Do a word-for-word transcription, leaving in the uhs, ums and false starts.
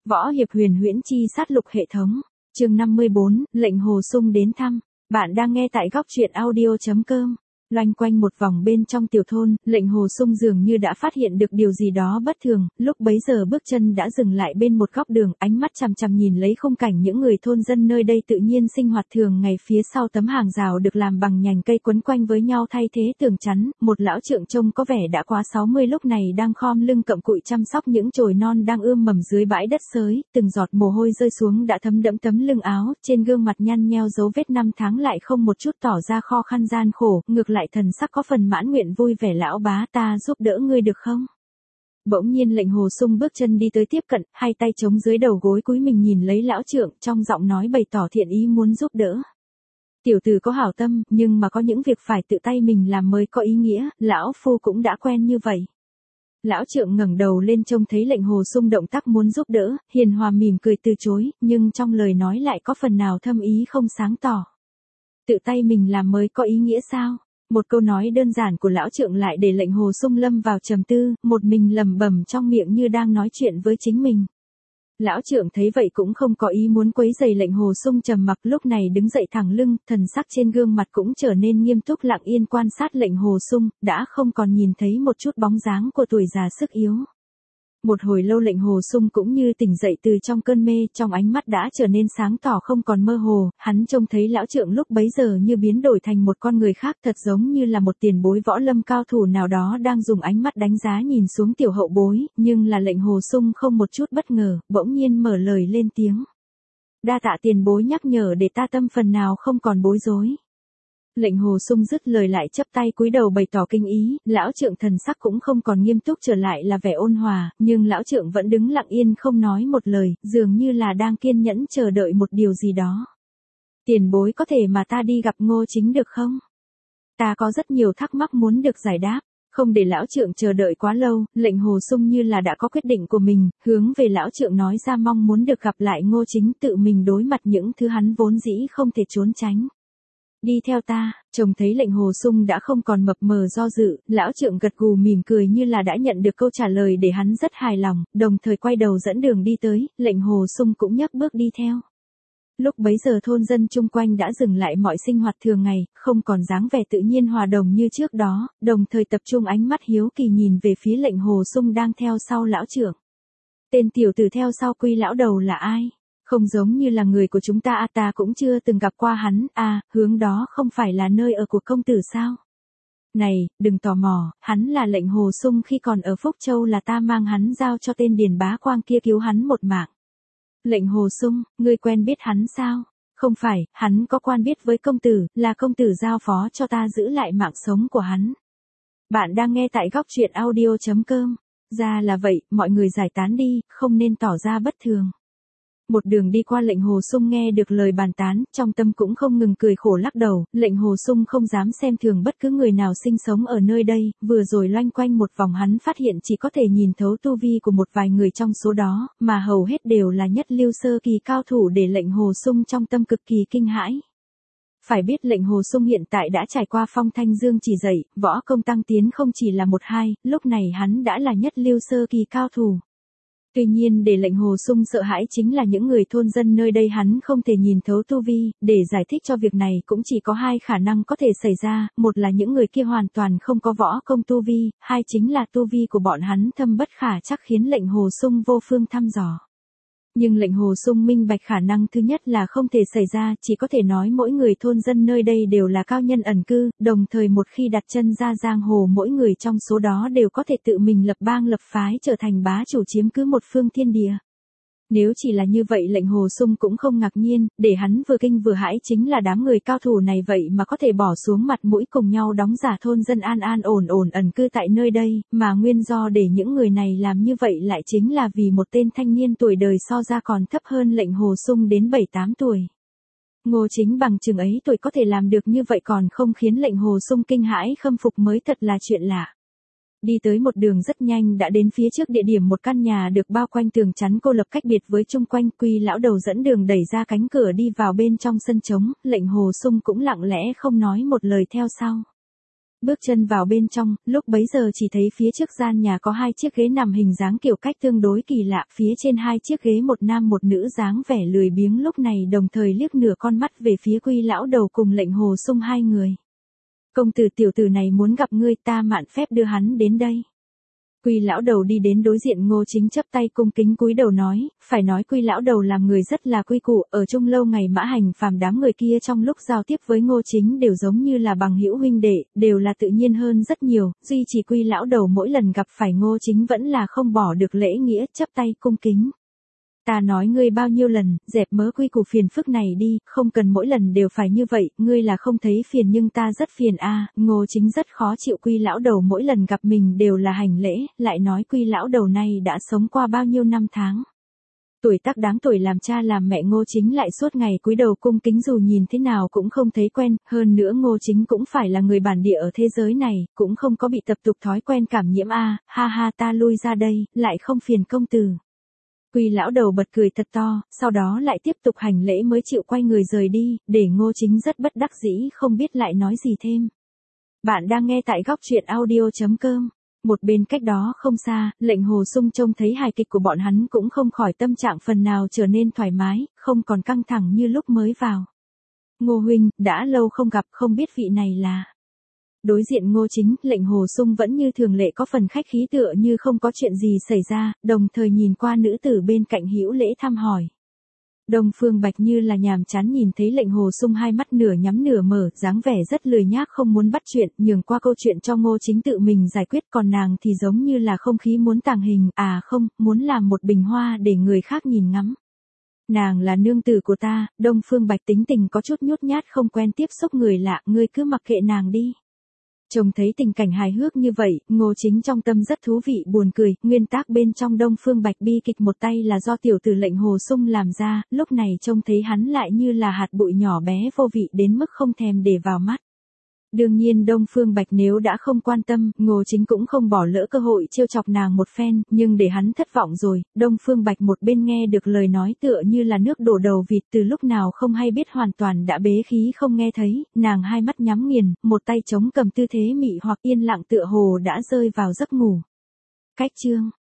Võ hiệp huyền huyễn chi sát lục hệ thống. Chương năm mươi bốn, lệnh Hồ Sung đến thăm. Bạn đang nghe tại góc truyện audio chấm com. Loanh quanh một vòng bên trong tiểu thôn, lệnh Hồ Sung dường như đã phát hiện được điều gì đó bất thường, lúc bấy giờ bước chân đã dừng lại bên một góc đường, ánh mắt chằm chằm nhìn lấy khung cảnh những người thôn dân nơi đây tự nhiên sinh hoạt thường ngày. Phía sau tấm hàng rào được làm bằng nhành cây quấn quanh với nhau thay thế tường chắn, một lão trượng trông có vẻ đã quá sáu mươi lúc này đang khom lưng cặm cụi chăm sóc những chồi non đang ươm mầm dưới bãi đất xới, từng giọt mồ hôi rơi xuống đã thấm đẫm tấm lưng áo, trên gương mặt nhăn nheo dấu vết năm tháng lại không một chút tỏ ra khó khăn gian khổ, ngược lại thần sắc có phần mãn nguyện vui vẻ. Lão bá, ta giúp đỡ ngươi được không? Bỗng nhiên lệnh Hồ Sung bước chân đi tới tiếp cận, hai tay chống dưới đầu gối cúi mình nhìn lấy lão trượng, trong giọng nói bày tỏ thiện ý muốn giúp đỡ. Tiểu tử có hảo tâm, nhưng mà có những việc phải tự tay mình làm mới có ý nghĩa, lão phu cũng đã quen như vậy. Lão trượng ngẩng đầu lên trông thấy lệnh Hồ Sung động tác muốn giúp đỡ, hiền hòa mỉm cười từ chối, nhưng trong lời nói lại có phần nào thâm ý không sáng tỏ. Tự tay mình làm mới có ý nghĩa sao? Một câu nói đơn giản của lão trượng lại để lệnh Hồ Sung lâm vào trầm tư, một mình lẩm bẩm trong miệng như đang nói chuyện với chính mình. Lão trượng thấy vậy cũng không có ý muốn quấy rầy lệnh Hồ Sung trầm mặc, lúc này đứng dậy thẳng lưng, thần sắc trên gương mặt cũng trở nên nghiêm túc lặng yên quan sát lệnh Hồ Sung, đã không còn nhìn thấy một chút bóng dáng của tuổi già sức yếu. Một hồi lâu lệnh Hồ Sung cũng như tỉnh dậy từ trong cơn mê, trong ánh mắt đã trở nên sáng tỏ không còn mơ hồ, hắn trông thấy lão trượng lúc bấy giờ như biến đổi thành một con người khác, thật giống như là một tiền bối võ lâm cao thủ nào đó đang dùng ánh mắt đánh giá nhìn xuống tiểu hậu bối, nhưng là lệnh Hồ Sung không một chút bất ngờ, bỗng nhiên mở lời lên tiếng. Đa tạ tiền bối nhắc nhở để ta tâm phần nào không còn bối rối. Lệnh Hồ Sung dứt lời lại chắp tay cúi đầu bày tỏ kinh ý, lão trượng thần sắc cũng không còn nghiêm túc trở lại là vẻ ôn hòa, nhưng lão trượng vẫn đứng lặng yên không nói một lời, dường như là đang kiên nhẫn chờ đợi một điều gì đó. Tiền bối có thể mà ta đi gặp Ngô Chính được không? Ta có rất nhiều thắc mắc muốn được giải đáp. Không để lão trượng chờ đợi quá lâu, lệnh Hồ Sung như là đã có quyết định của mình, hướng về lão trượng nói ra mong muốn được gặp lại Ngô Chính, tự mình đối mặt những thứ hắn vốn dĩ không thể trốn tránh. Đi theo ta. Trông thấy lệnh Hồ Sung đã không còn mập mờ do dự, lão trượng gật gù mỉm cười như là đã nhận được câu trả lời để hắn rất hài lòng, đồng thời quay đầu dẫn đường đi tới, lệnh Hồ Sung cũng nhấc bước đi theo. Lúc bấy giờ thôn dân chung quanh đã dừng lại mọi sinh hoạt thường ngày, không còn dáng vẻ tự nhiên hòa đồng như trước đó, đồng thời tập trung ánh mắt hiếu kỳ nhìn về phía lệnh Hồ Sung đang theo sau lão trượng. Tên tiểu tử theo sau Quy lão đầu là ai? Không giống như là người của chúng ta, à, ta cũng chưa từng gặp qua hắn, à, hướng đó không phải là nơi ở của công tử sao? Này, đừng tò mò, hắn là lệnh Hồ Sung, khi còn ở Phúc Châu là ta mang hắn giao cho tên Điền Bá Quang kia cứu hắn một mạng. Lệnh Hồ Sung, ngươi quen biết hắn sao? Không phải, hắn có quan biết với công tử, là công tử giao phó cho ta giữ lại mạng sống của hắn. Bạn đang nghe tại góc truyện audio chấm com. Ra là vậy, mọi người giải tán đi, không nên tỏ ra bất thường. Một đường đi qua lệnh Hồ Sung nghe được lời bàn tán, trong tâm cũng không ngừng cười khổ lắc đầu, lệnh Hồ Sung không dám xem thường bất cứ người nào sinh sống ở nơi đây, vừa rồi loanh quanh một vòng hắn phát hiện chỉ có thể nhìn thấu tu vi của một vài người trong số đó, mà hầu hết đều là nhất lưu sơ kỳ cao thủ, để lệnh Hồ Sung trong tâm cực kỳ kinh hãi. Phải biết lệnh Hồ Sung hiện tại đã trải qua phong thanh dương chỉ dạy, võ công tăng tiến không chỉ là một hai, lúc này hắn đã là nhất lưu sơ kỳ cao thủ. Tuy nhiên để lệnh Hồ Sung sợ hãi chính là những người thôn dân nơi đây hắn không thể nhìn thấu tu vi, để giải thích cho việc này cũng chỉ có hai khả năng có thể xảy ra, một là những người kia hoàn toàn không có võ công tu vi, hai chính là tu vi của bọn hắn thâm bất khả chắc khiến lệnh Hồ Sung vô phương thăm dò. Nhưng lệnh Hồ Sung minh bạch khả năng thứ nhất là không thể xảy ra, chỉ có thể nói mỗi người thôn dân nơi đây đều là cao nhân ẩn cư, đồng thời một khi đặt chân ra giang hồ mỗi người trong số đó đều có thể tự mình lập bang lập phái, trở thành bá chủ chiếm cứ một phương thiên địa. Nếu chỉ là như vậy lệnh Hồ Sung cũng không ngạc nhiên, để hắn vừa kinh vừa hãi chính là đám người cao thủ này vậy mà có thể bỏ xuống mặt mũi cùng nhau đóng giả thôn dân an an ổn ổn ẩn cư tại nơi đây, mà nguyên do để những người này làm như vậy lại chính là vì một tên thanh niên tuổi đời so ra còn thấp hơn lệnh Hồ Sung đến bảy tám tuổi. Ngô Chính bằng chừng ấy tuổi có thể làm được như vậy còn không khiến lệnh Hồ Sung kinh hãi khâm phục mới thật là chuyện lạ. Đi tới một đường rất nhanh đã đến phía trước địa điểm một căn nhà được bao quanh tường chắn cô lập cách biệt với chung quanh. Quy lão đầu dẫn đường đẩy ra cánh cửa đi vào bên trong sân trống, lệnh Hồ Sung cũng lặng lẽ không nói một lời theo sau. Bước chân vào bên trong, lúc bấy giờ chỉ thấy phía trước gian nhà có hai chiếc ghế nằm hình dáng kiểu cách tương đối kỳ lạ, phía trên hai chiếc ghế một nam một nữ dáng vẻ lười biếng lúc này đồng thời liếc nửa con mắt về phía Quy lão đầu cùng Lệnh Hồ Sung hai người. Công tử tiểu tử này muốn gặp ngươi, ta mạn phép đưa hắn đến đây. Quy lão đầu đi đến đối diện Ngô Chính chắp tay cung kính cúi đầu nói, phải nói Quy lão đầu làm người rất là quy củ, ở chung lâu ngày Mã Hành phàm đám người kia trong lúc giao tiếp với Ngô Chính đều giống như là bằng hữu huynh đệ, đều là tự nhiên hơn rất nhiều, duy chỉ Quy lão đầu mỗi lần gặp phải Ngô Chính vẫn là không bỏ được lễ nghĩa, chắp tay cung kính. Ta nói ngươi bao nhiêu lần, dẹp mớ quy củ phiền phức này đi, không cần mỗi lần đều phải như vậy, ngươi là không thấy phiền nhưng ta rất phiền a. Ngô Chính rất khó chịu Quy lão đầu mỗi lần gặp mình đều là hành lễ, lại nói Quy lão đầu này đã sống qua bao nhiêu năm tháng. Tuổi tác đáng tuổi làm cha làm mẹ Ngô Chính lại suốt ngày cúi đầu cung kính dù nhìn thế nào cũng không thấy quen, hơn nữa Ngô Chính cũng phải là người bản địa ở thế giới này, cũng không có bị tập tục thói quen cảm nhiễm a. Ha ha, ta lui ra đây, lại không phiền công tử. Quy lão đầu bật cười thật to, sau đó lại tiếp tục hành lễ mới chịu quay người rời đi, để Ngô Chính rất bất đắc dĩ không biết lại nói gì thêm. Bạn đang nghe tại góc truyện audio chấm com. Một bên cách đó không xa, Lệnh Hồ Sung trông thấy hài kịch của bọn hắn cũng không khỏi tâm trạng phần nào trở nên thoải mái, không còn căng thẳng như lúc mới vào. Ngô huynh, đã lâu không gặp, không biết vị này là... Đối diện Ngô Chính, Lệnh Hồ Sung vẫn như thường lệ có phần khách khí tựa như không có chuyện gì xảy ra, đồng thời nhìn qua nữ tử bên cạnh hữu lễ thăm hỏi. Đông Phương Bạch như là nhàm chán nhìn thấy Lệnh Hồ Sung hai mắt nửa nhắm nửa mở, dáng vẻ rất lười nhác không muốn bắt chuyện, nhường qua câu chuyện cho Ngô Chính tự mình giải quyết, còn nàng thì giống như là không khí muốn tàng hình, à không, muốn làm một bình hoa để người khác nhìn ngắm. Nàng là nương tử của ta. Đông Phương Bạch tính tình có chút nhút nhát không quen tiếp xúc người lạ, ngươi cứ mặc kệ nàng đi. Trông thấy tình cảnh hài hước như vậy, Ngô Chính trong tâm rất thú vị buồn cười, nguyên tác bên trong Đông Phương Bạch bi kịch một tay là do tiểu tử Lệnh Hồ Sung làm ra, lúc này trông thấy hắn lại như là hạt bụi nhỏ bé vô vị đến mức không thèm để vào mắt. Đương nhiên Đông Phương Bạch nếu đã không quan tâm, Ngô Chính cũng không bỏ lỡ cơ hội trêu chọc nàng một phen, nhưng để hắn thất vọng rồi, Đông Phương Bạch một bên nghe được lời nói tựa như là nước đổ đầu vịt từ lúc nào không hay biết hoàn toàn đã bế khí không nghe thấy, nàng hai mắt nhắm nghiền, một tay chống cầm tư thế mị hoặc yên lặng tựa hồ đã rơi vào giấc ngủ. Cách chương